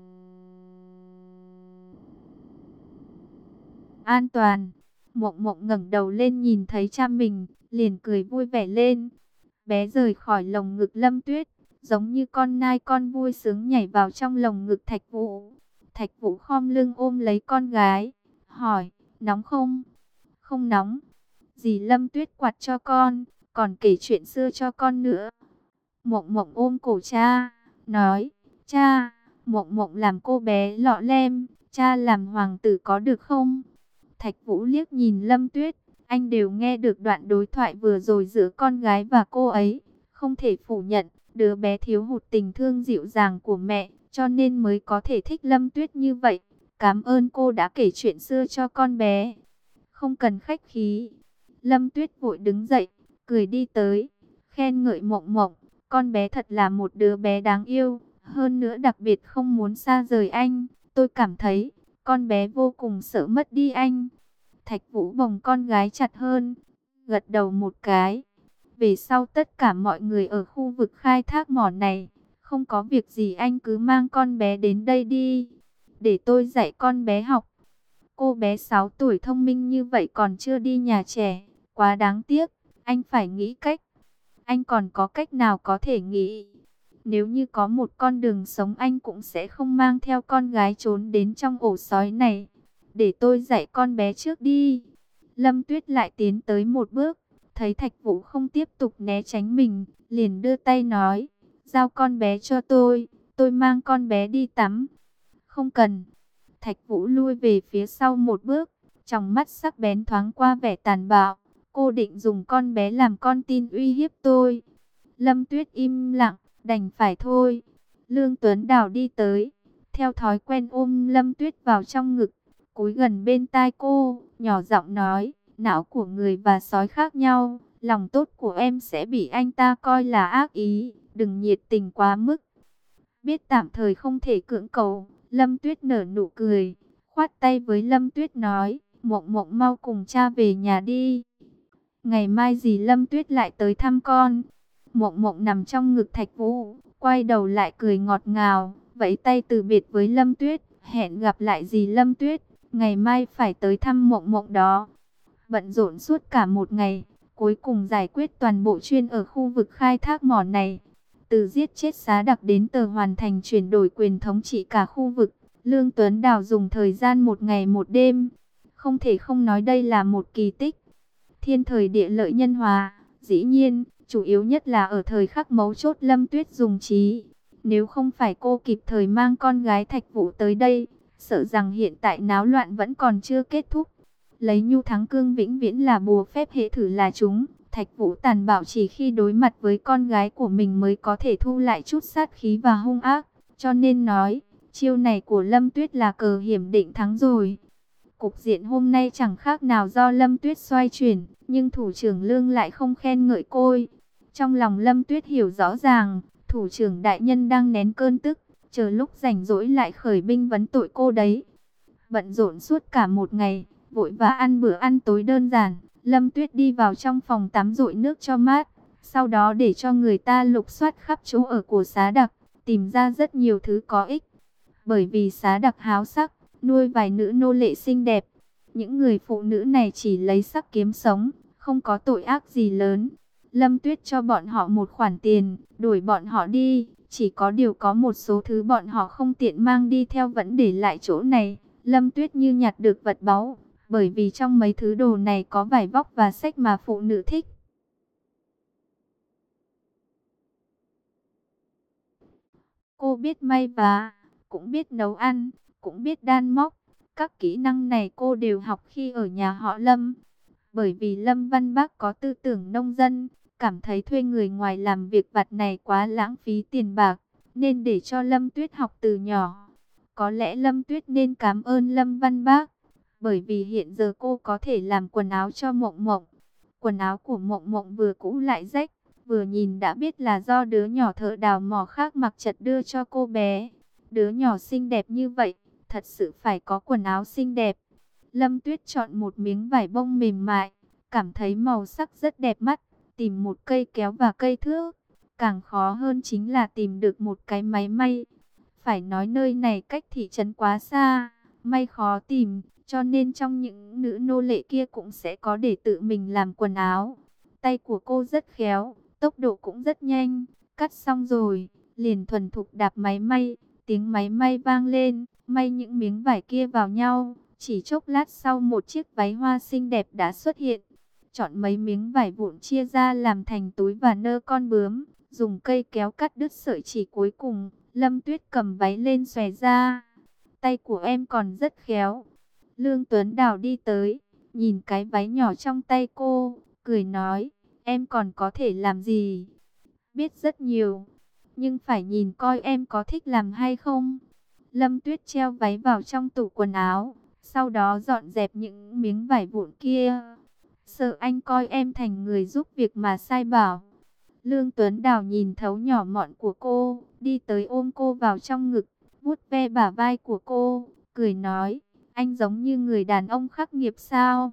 An toàn. Mộng Mộng ngẩng đầu lên nhìn thấy cha mình, liền cười vui vẻ lên. Bé rời khỏi lồng ngực Lâm Tuyết, giống như con nai con vui sướng nhảy vào trong lồng ngực Thạch Vũ. Thạch Vũ khom lưng ôm lấy con gái, hỏi, nóng không? Không nóng. Dì Lâm Tuyết quạt cho con, còn kể chuyện xưa cho con nữa. Mộng Mộng ôm cổ cha, nói, cha, Mộng Mộng làm cô bé lọ lem, cha làm hoàng tử có được không? Thạch Vũ liếc nhìn Lâm Tuyết, anh đều nghe được đoạn đối thoại vừa rồi giữa con gái và cô ấy. Không thể phủ nhận, đứa bé thiếu hụt tình thương dịu dàng của mẹ, cho nên mới có thể thích Lâm Tuyết như vậy. Cảm ơn cô đã kể chuyện xưa cho con bé. Không cần khách khí. Lâm Tuyết vội đứng dậy, cười đi tới, khen ngợi Mộng Mộng. Con bé thật là một đứa bé đáng yêu, hơn nữa đặc biệt không muốn xa rời anh. Tôi cảm thấy, con bé vô cùng sợ mất đi anh. Thạch Vũ bồng con gái chặt hơn, gật đầu một cái. Về sau tất cả mọi người ở khu vực khai thác mỏ này, không có việc gì anh cứ mang con bé đến đây đi, để tôi dạy con bé học. Cô bé sáu tuổi thông minh như vậy còn chưa đi nhà trẻ, quá đáng tiếc, anh phải nghĩ cách. Anh còn có cách nào có thể nghĩ? Nếu như có một con đường sống anh cũng sẽ không mang theo con gái trốn đến trong ổ sói này. Để tôi dạy con bé trước đi. Lâm Tuyết lại tiến tới một bước, thấy Thạch Vũ không tiếp tục né tránh mình, liền đưa tay nói, giao con bé cho tôi, tôi mang con bé đi tắm. Không cần. Thạch Vũ lui về phía sau một bước, trong mắt sắc bén thoáng qua vẻ tàn bạo. Cô định dùng con bé làm con tin uy hiếp tôi. Lâm Tuyết im lặng, đành phải thôi. Lương Tuấn Đào đi tới, theo thói quen ôm Lâm Tuyết vào trong ngực, cúi gần bên tai cô, nhỏ giọng nói, não của người và sói khác nhau, lòng tốt của em sẽ bị anh ta coi là ác ý, đừng nhiệt tình quá mức. Biết tạm thời không thể cưỡng cầu, Lâm Tuyết nở nụ cười, khoát tay với Lâm Tuyết nói, Mộng Mộng mau cùng cha về nhà đi. Ngày mai dì Lâm Tuyết lại tới thăm con. Mộng Mộng nằm trong ngực Thạch Vũ, quay đầu lại cười ngọt ngào, vẫy tay từ biệt với Lâm Tuyết, hẹn gặp lại dì Lâm Tuyết, ngày mai phải tới thăm Mộng Mộng đó. Bận rộn suốt cả một ngày, cuối cùng giải quyết toàn bộ chuyên ở khu vực khai thác mỏ này. từ giết chết Xá Đặc đến tờ hoàn thành chuyển đổi quyền thống trị cả khu vực, Lương Tuấn Đào dùng thời gian một ngày một đêm. Không thể không nói đây là một kỳ tích. Thiên thời địa lợi nhân hòa, dĩ nhiên, chủ yếu nhất là ở thời khắc mấu chốt Lâm Tuyết dùng trí. Nếu không phải cô kịp thời mang con gái Thạch Vũ tới đây, sợ rằng hiện tại náo loạn vẫn còn chưa kết thúc. Lấy nhu thắng cương vĩnh viễn là bùa phép hệ thử là chúng. Thạch Vũ tàn bạo chỉ khi đối mặt với con gái của mình mới có thể thu lại chút sát khí và hung ác. Cho nên nói, chiêu này của Lâm Tuyết là cờ hiểm định thắng rồi. Cục diện hôm nay chẳng khác nào do Lâm Tuyết xoay chuyển, nhưng thủ trưởng Lương lại không khen ngợi cô. Trong lòng Lâm Tuyết hiểu rõ ràng, thủ trưởng đại nhân đang nén cơn tức, chờ lúc rảnh rỗi lại khởi binh vấn tội cô đấy. Bận rộn suốt cả một ngày, vội vã ăn bữa ăn tối đơn giản, Lâm Tuyết đi vào trong phòng tắm dội nước cho mát, sau đó để cho người ta lục soát khắp chỗ ở của Xá Đặc, tìm ra rất nhiều thứ có ích. Bởi vì Xá Đặc háo sắc, nuôi vài nữ nô lệ xinh đẹp. Những người phụ nữ này chỉ lấy sắc kiếm sống, không có tội ác gì lớn. Lâm Tuyết cho bọn họ một khoản tiền, đuổi bọn họ đi. Chỉ có điều có một số thứ bọn họ không tiện mang đi theo vẫn để lại chỗ này. Lâm Tuyết như nhặt được vật báu, bởi vì trong mấy thứ đồ này có vải vóc và sách mà phụ nữ thích. Cô biết may vá, cũng biết nấu ăn, cũng biết đan móc. Các kỹ năng này cô đều học khi ở nhà họ Lâm. Bởi vì Lâm Văn Bác có tư tưởng nông dân, cảm thấy thuê người ngoài làm việc vặt này quá lãng phí tiền bạc, nên để cho Lâm Tuyết học từ nhỏ. Có lẽ Lâm Tuyết nên cảm ơn Lâm Văn Bác, bởi vì hiện giờ cô có thể làm quần áo cho Mộng Mộng. Quần áo của Mộng Mộng vừa cũ lại rách, vừa nhìn đã biết là do đứa nhỏ thợ đào mỏ khác mặc chật đưa cho cô bé. Đứa nhỏ xinh đẹp như vậy, thật sự phải có quần áo xinh đẹp. Lâm Tuyết chọn một miếng vải bông mềm mại, cảm thấy màu sắc rất đẹp mắt, tìm một cây kéo và cây thước. Càng khó hơn chính là tìm được một cái máy may. Phải nói nơi này cách thị trấn quá xa, may khó tìm, cho nên trong những nữ nô lệ kia cũng sẽ có để tự mình làm quần áo. Tay của cô rất khéo, tốc độ cũng rất nhanh, cắt xong rồi, liền thuần thục đạp máy may, tiếng máy may vang lên, may những miếng vải kia vào nhau. Chỉ chốc lát sau một chiếc váy hoa xinh đẹp đã xuất hiện. Chọn mấy miếng vải vụn chia ra làm thành túi và nơ con bướm, dùng cây kéo cắt đứt sợi chỉ cuối cùng. Lâm Tuyết cầm váy lên xòe ra. Tay của em còn rất khéo. Lương Tuấn Đào đi tới, nhìn cái váy nhỏ trong tay cô, cười nói, em còn có thể làm gì? Biết rất nhiều, nhưng phải nhìn coi em có thích làm hay không. Lâm Tuyết treo váy vào trong tủ quần áo, sau đó dọn dẹp những miếng vải vụn kia. Sợ anh coi em thành người giúp việc mà sai bảo. Lương Tuấn Đào nhìn thấu nhỏ mọn của cô, đi tới ôm cô vào trong ngực, vuốt ve bả vai của cô, cười nói, anh giống như người đàn ông khắc nghiệt sao?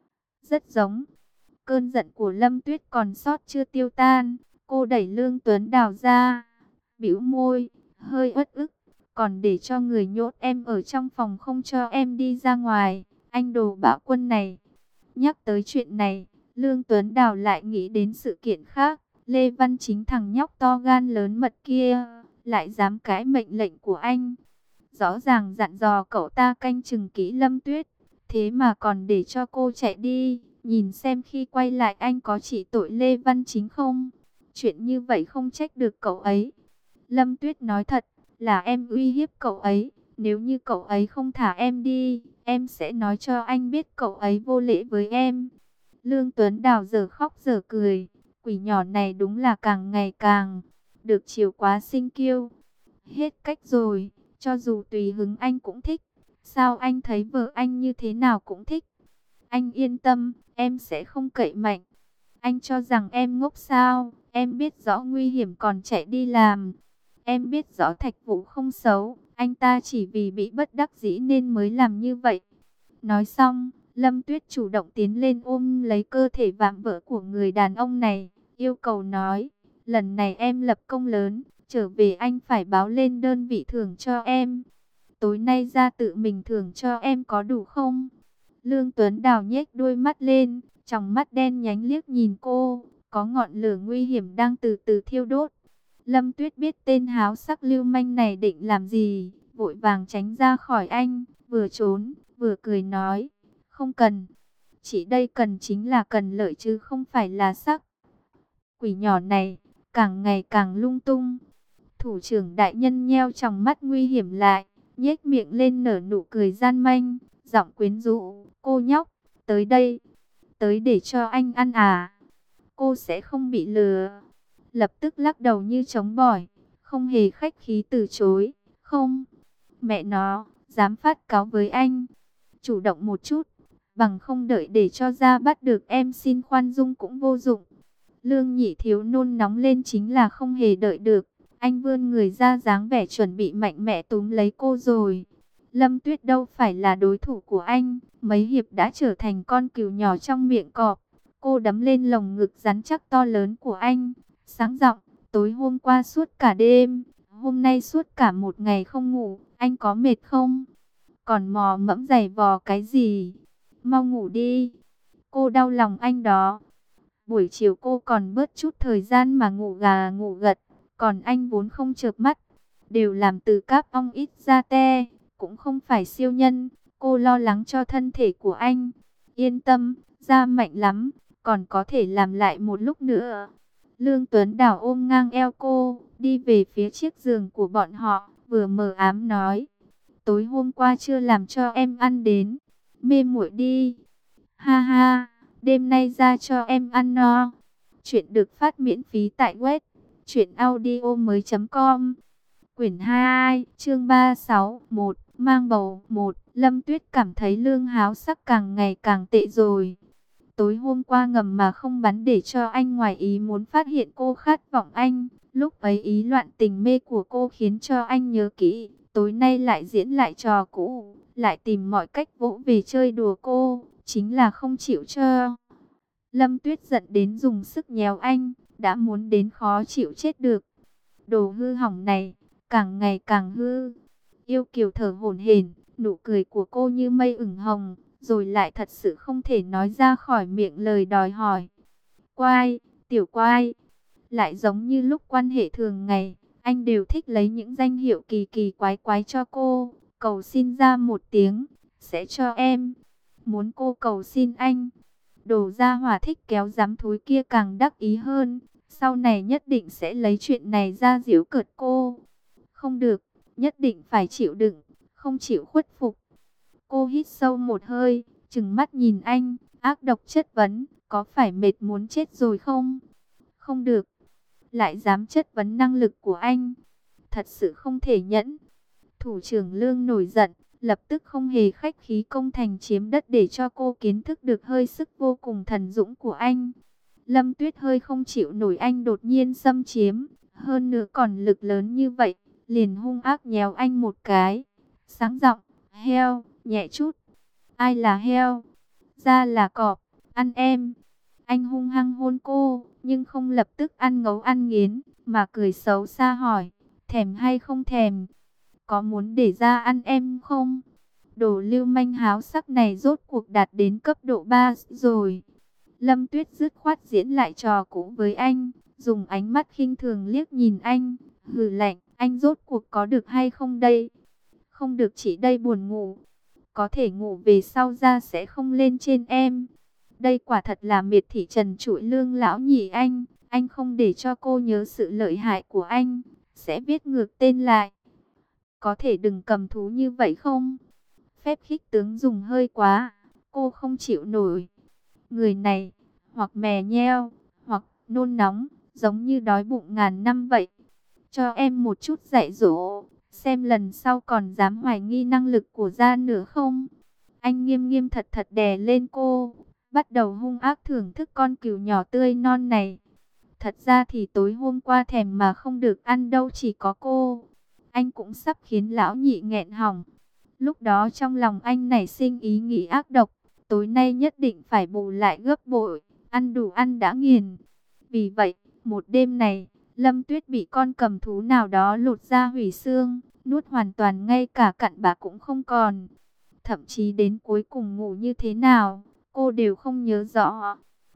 Rất giống. Cơn giận của Lâm Tuyết còn sót chưa tiêu tan, cô đẩy Lương Tuấn Đào ra, bĩu môi, hơi uất ức, còn để cho người nhốt em ở trong phòng không cho em đi ra ngoài, anh đồ bạo quân này. Nhắc tới chuyện này, Lương Tuấn Đào lại nghĩ đến sự kiện khác. Lê Văn Chính, thằng nhóc to gan lớn mật kia, lại dám cãi mệnh lệnh của anh. Rõ ràng dặn dò cậu ta canh chừng kỹ Lâm Tuyết, thế mà còn để cho cô chạy đi. Nhìn xem khi quay lại anh có chỉ tội Lê Văn Chính không? Chuyện như vậy không trách được cậu ấy. Lâm Tuyết nói thật, là em uy hiếp cậu ấy. Nếu như cậu ấy không thả em đi, em sẽ nói cho anh biết cậu ấy vô lễ với em. Lương Tuấn Đào giờ khóc giờ cười. Quỷ nhỏ này đúng là càng ngày càng được chiều quá sinh kiêu. Hết cách rồi, cho dù tùy hứng anh cũng thích. Sao anh thấy vợ anh như thế nào cũng thích? Anh yên tâm, em sẽ không cậy mạnh. Anh cho rằng em ngốc sao? Em biết rõ nguy hiểm còn chạy đi làm. Em biết rõ Thạch Vũ không xấu, anh ta chỉ vì bị bất đắc dĩ nên mới làm như vậy. Nói xong, Lâm Tuyết chủ động tiến lên ôm lấy cơ thể vạm vỡ của người đàn ông này, yêu cầu nói, lần này em lập công lớn, trở về anh phải báo lên đơn vị thưởng cho em. Tối nay ra tự mình thưởng cho em có đủ không? Lương Tuấn Đào nhếch đôi mắt lên, tròng mắt đen nhánh liếc nhìn cô, có ngọn lửa nguy hiểm đang từ từ thiêu đốt. Lâm Tuyết biết tên háo sắc lưu manh này định làm gì, vội vàng tránh ra khỏi anh, vừa trốn, vừa cười nói, không cần. Chỉ đây cần chính là cần lợi chứ không phải là sắc. Quỷ nhỏ này, càng ngày càng lung tung. Thủ trưởng đại nhân nheo tròng mắt nguy hiểm lại, nhếch miệng lên nở nụ cười gian manh, giọng quyến rũ, cô nhóc, tới đây, tới để cho anh ăn à, cô sẽ không bị lừa. Lập tức lắc đầu như trống bỏi, không hề khách khí từ chối, không, mẹ nó, dám phát cáo với anh, chủ động một chút, bằng không đợi để cho ra bắt được em xin khoan dung cũng vô dụng. Lương Nhị Thiếu nôn nóng lên chính là không hề đợi được. Anh vươn người ra dáng vẻ chuẩn bị mạnh mẽ túm lấy cô rồi. Lâm Tuyết đâu phải là đối thủ của anh. Mấy hiệp đã trở thành con cừu nhỏ trong miệng cọp. Cô đấm lên lồng ngực rắn chắc to lớn của anh. Sáng giọng, tối hôm qua suốt cả đêm. Hôm nay suốt cả một ngày không ngủ. Anh có mệt không? Còn mò mẫm giày vò cái gì? Mau ngủ đi. Cô đau lòng anh đó. Buổi chiều cô còn bớt chút thời gian mà ngủ gà ngủ gật. Còn anh vốn không chợp mắt. Đều làm từ cáp ong ít da te. Cũng không phải siêu nhân. Cô lo lắng cho thân thể của anh. Yên tâm, da mạnh lắm. Còn có thể làm lại một lúc nữa. Lương Tuấn Đào ôm ngang eo cô. Đi về phía chiếc giường của bọn họ. Vừa mờ ám nói. Tối hôm qua chưa làm cho em ăn đến. Mê muội đi. Ha ha. Đêm nay ra cho em ăn no. Chuyện được phát miễn phí tại web truyện audio mới chấm com. Quyển hai, chương ba mươi sáu, một, mang bầu, một. Lâm Tuyết cảm thấy Lương háo sắc càng ngày càng tệ rồi. Tối hôm qua ngầm mà không bắn để cho anh ngoài ý muốn phát hiện cô khát vọng anh. Lúc ấy ý loạn tình mê của cô khiến cho anh nhớ kỹ. Tối nay lại diễn lại trò cũ, lại tìm mọi cách vỗ về chơi đùa cô, chính là không chịu cho. Lâm Tuyết giận đến dùng sức nhéo anh, đã muốn đến khó chịu chết được. Đồ hư hỏng này, càng ngày càng hư. Yêu Kiều thở hổn hển, nụ cười của cô như mây ửng hồng, rồi lại thật sự không thể nói ra khỏi miệng lời đòi hỏi. Quai, tiểu quai, lại giống như lúc quan hệ thường ngày, anh đều thích lấy những danh hiệu kỳ kỳ quái quái cho cô, cầu xin ra một tiếng, sẽ cho em. Muốn cô cầu xin anh. Đồ ra hỏa thích kéo giám thúi kia càng đắc ý hơn. Sau này nhất định sẽ lấy chuyện này ra giễu cợt cô. Không được, nhất định phải chịu đựng, không chịu khuất phục. Cô hít sâu một hơi, trừng mắt nhìn anh, ác độc chất vấn, có phải mệt muốn chết rồi không? Không được, lại dám chất vấn năng lực của anh. Thật sự không thể nhẫn. Thủ trưởng Lương nổi giận, lập tức không hề khách khí công thành chiếm đất để cho cô kiến thức được hơi sức vô cùng thần dũng của anh. Lâm Tuyết hơi không chịu nổi anh đột nhiên xâm chiếm, hơn nữa còn lực lớn như vậy, liền hung ác nhéo anh một cái. Sáng giọng, heo, nhẹ chút. Ai là heo? Ra là cọp, ăn em. Anh hung hăng hôn cô, nhưng không lập tức ăn ngấu ăn nghiến, mà cười xấu xa hỏi, thèm hay không thèm? Có muốn để ra ăn em không? Đồ lưu manh háo sắc này rốt cuộc đạt đến cấp độ ba rồi. Lâm Tuyết dứt khoát diễn lại trò cũ với anh, dùng ánh mắt khinh thường liếc nhìn anh, hừ lạnh, anh rốt cuộc có được hay không đây? Không được, chỉ đây buồn ngủ. Có thể ngủ về sau ra sẽ không lên trên em. Đây quả thật là miệt thị trần trụi Lương lão nhị anh, anh không để cho cô nhớ sự lợi hại của anh, sẽ viết ngược tên lại. Có thể đừng cầm thú như vậy không? Phép khích tướng dùng hơi quá, cô không chịu nổi. Người này, hoặc mè nheo, hoặc nôn nóng, giống như đói bụng ngàn năm vậy. Cho em một chút dạy dỗ, xem lần sau còn dám hoài nghi năng lực của gia nữa không? Anh nghiêm nghiêm thật thật đè lên cô, bắt đầu hung ác thưởng thức con cừu nhỏ tươi non này. Thật ra thì tối hôm qua thèm mà không được ăn đâu chỉ có cô. Anh cũng sắp khiến lão nhị nghẹn họng. Lúc đó trong lòng anh nảy sinh ý nghĩ ác độc, tối nay nhất định phải bù lại gấp bội, ăn đủ ăn đã nghiền. Vì vậy, một đêm này, Lâm Tuyết bị con cầm thú nào đó lột da hủy xương, nuốt hoàn toàn ngay cả cặn bã cũng không còn. Thậm chí đến cuối cùng ngủ như thế nào, cô đều không nhớ rõ.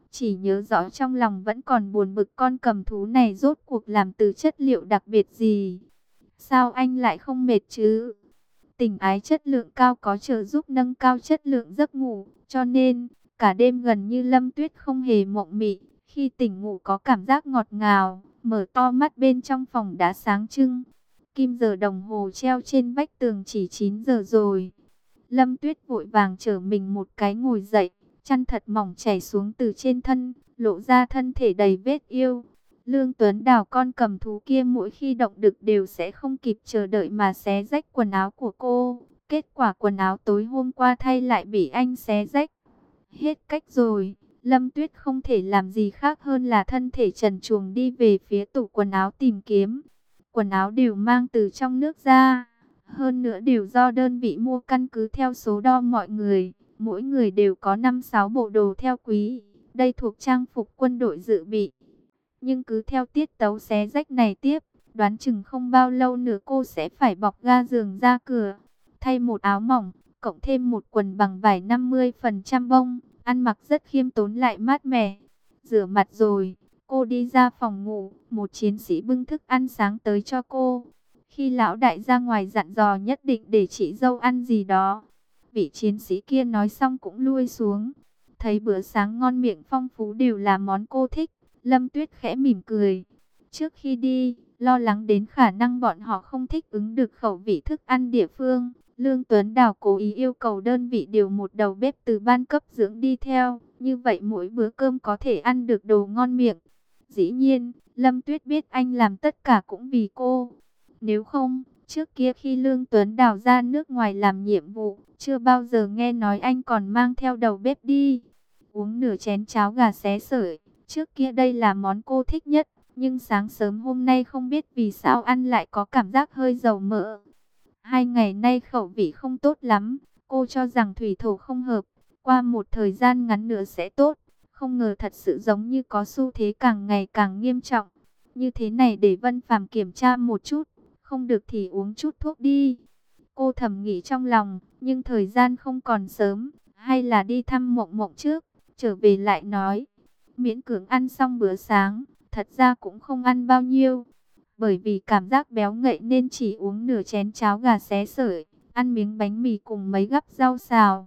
chỉ nhớ rõ trong lòng vẫn còn buồn bực con cầm thú này rốt cuộc làm từ chất liệu đặc biệt gì. Sao anh lại không mệt chứ? Tình ái chất lượng cao có trợ giúp nâng cao chất lượng giấc ngủ, cho nên cả đêm gần như Lâm Tuyết không hề mộng mị. Khi tỉnh ngủ có cảm giác ngọt ngào, mở to mắt bên trong phòng đã sáng trưng. Kim giờ đồng hồ treo trên vách tường chỉ chín giờ rồi. Lâm Tuyết vội vàng trở mình một cái ngồi dậy, chăn thật mỏng chảy xuống từ trên thân, lộ ra thân thể đầy vết yêu. Lương Tuấn Đào con cầm thú kia mỗi khi động đực đều sẽ không kịp chờ đợi mà xé rách quần áo của cô. Kết quả quần áo tối hôm qua thay lại bị anh xé rách. Hết cách rồi, Lâm Tuyết không thể làm gì khác hơn là thân thể trần truồng đi về phía tủ quần áo tìm kiếm. Quần áo đều mang từ trong nước ra, hơn nữa đều do đơn vị mua căn cứ theo số đo mọi người. Mỗi người đều có năm sáu bộ đồ theo quý, đây thuộc trang phục quân đội dự bị. Nhưng cứ theo tiết tấu xé rách này tiếp, đoán chừng không bao lâu nữa cô sẽ phải bọc ga giường ra cửa. Thay một áo mỏng, cộng thêm một quần bằng vải năm mươi phần trăm bông, ăn mặc rất khiêm tốn lại mát mẻ. Rửa mặt rồi, cô đi ra phòng ngủ, một chiến sĩ bưng thức ăn sáng tới cho cô. Khi lão đại ra ngoài dặn dò nhất định để chị dâu ăn gì đó, vị chiến sĩ kia nói xong cũng lui xuống. Thấy bữa sáng ngon miệng phong phú đều là món cô thích, Lâm Tuyết khẽ mỉm cười. Trước khi đi, lo lắng đến khả năng bọn họ không thích ứng được khẩu vị thức ăn địa phương, Lương Tuấn Đào cố ý yêu cầu đơn vị điều một đầu bếp từ ban cấp dưỡng đi theo. Như vậy mỗi bữa cơm có thể ăn được đồ ngon miệng. Dĩ nhiên, Lâm Tuyết biết anh làm tất cả cũng vì cô. Nếu không, trước kia khi Lương Tuấn Đào ra nước ngoài làm nhiệm vụ, chưa bao giờ nghe nói anh còn mang theo đầu bếp đi. Uống nửa chén cháo gà xé sợi, trước kia đây là món cô thích nhất. Nhưng sáng sớm hôm nay không biết vì sao ăn lại có cảm giác hơi dầu mỡ. Hai ngày nay khẩu vị không tốt lắm, cô cho rằng thủy thổ không hợp. Qua một thời gian ngắn nữa sẽ tốt. Không ngờ thật sự giống như có xu thế càng ngày càng nghiêm trọng. Như thế này để Vân Phàm kiểm tra một chút. Không được thì uống chút thuốc đi. Cô thầm nghĩ trong lòng, nhưng thời gian không còn sớm. Hay là đi thăm Mộng Mộng trước, trở về lại nói. Miễn cưỡng ăn xong bữa sáng, thật ra cũng không ăn bao nhiêu. Bởi vì cảm giác béo ngậy nên chỉ uống nửa chén cháo gà xé sợi, ăn miếng bánh mì cùng mấy gắp rau xào.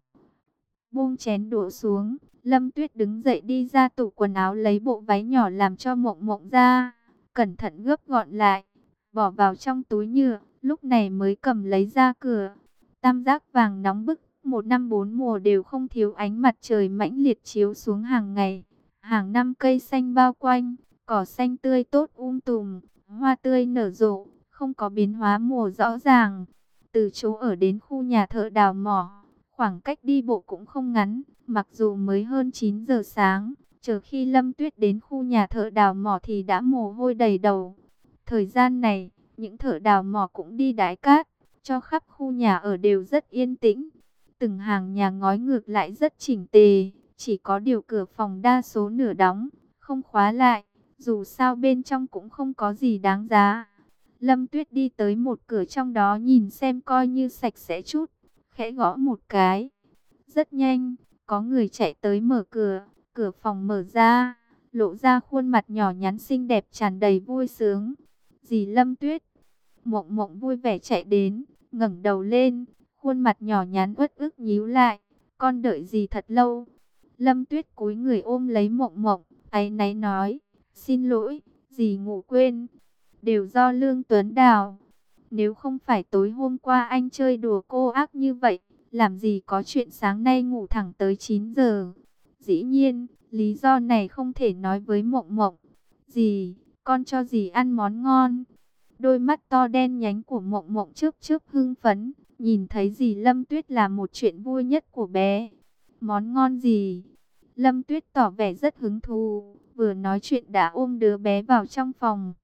Buông chén đũa xuống, Lâm Tuyết đứng dậy đi ra tủ quần áo lấy bộ váy nhỏ làm cho Mộng Mộng ra. Cẩn thận gấp gọn lại, bỏ vào trong túi nhựa, lúc này mới cầm lấy ra cửa. Tam giác vàng nóng bức, một năm bốn mùa đều không thiếu ánh mặt trời mãnh liệt chiếu xuống hàng ngày. Hàng năm cây xanh bao quanh, cỏ xanh tươi tốt um tùm, hoa tươi nở rộ, không có biến hóa mùa rõ ràng. Từ chỗ ở đến khu nhà thợ đào mỏ, khoảng cách đi bộ cũng không ngắn, mặc dù mới hơn chín giờ sáng. Chờ khi Lâm Tuyết đến khu nhà thợ đào mỏ thì đã mồ hôi đầy đầu. Thời gian này, những thợ đào mỏ cũng đi đái cát, cho khắp khu nhà ở đều rất yên tĩnh. Từng hàng nhà ngói ngược lại rất chỉnh tề, chỉ có điều cửa phòng đa số nửa đóng, không khóa lại. Dù sao bên trong cũng không có gì đáng giá. Lâm Tuyết đi tới một cửa trong đó nhìn xem coi như sạch sẽ chút, khẽ gõ một cái. Rất nhanh, có người chạy tới mở cửa, cửa phòng mở ra, lộ ra khuôn mặt nhỏ nhắn xinh đẹp tràn đầy vui sướng. Dì Lâm Tuyết. Mộng Mộng vui vẻ chạy đến, ngẩng đầu lên, khuôn mặt nhỏ nhắn uất ức nhíu lại. Con đợi dì thật lâu. Lâm Tuyết cúi người ôm lấy Mộng Mộng, áy náy nói. Xin lỗi, dì ngủ quên. Đều do Lương Tuấn Đào. Nếu không phải tối hôm qua anh chơi đùa cô ác như vậy, làm gì có chuyện sáng nay ngủ thẳng tới chín giờ. Dĩ nhiên, lý do này không thể nói với Mộng Mộng. Dì, con cho dì ăn món ngon. Đôi mắt to đen nhánh của Mộng Mộng chớp chớp hưng phấn, nhìn thấy dì Lâm Tuyết là một chuyện vui nhất của bé. Món ngon gì? Lâm Tuyết tỏ vẻ rất hứng thú, vừa nói chuyện đã ôm đứa bé vào trong phòng.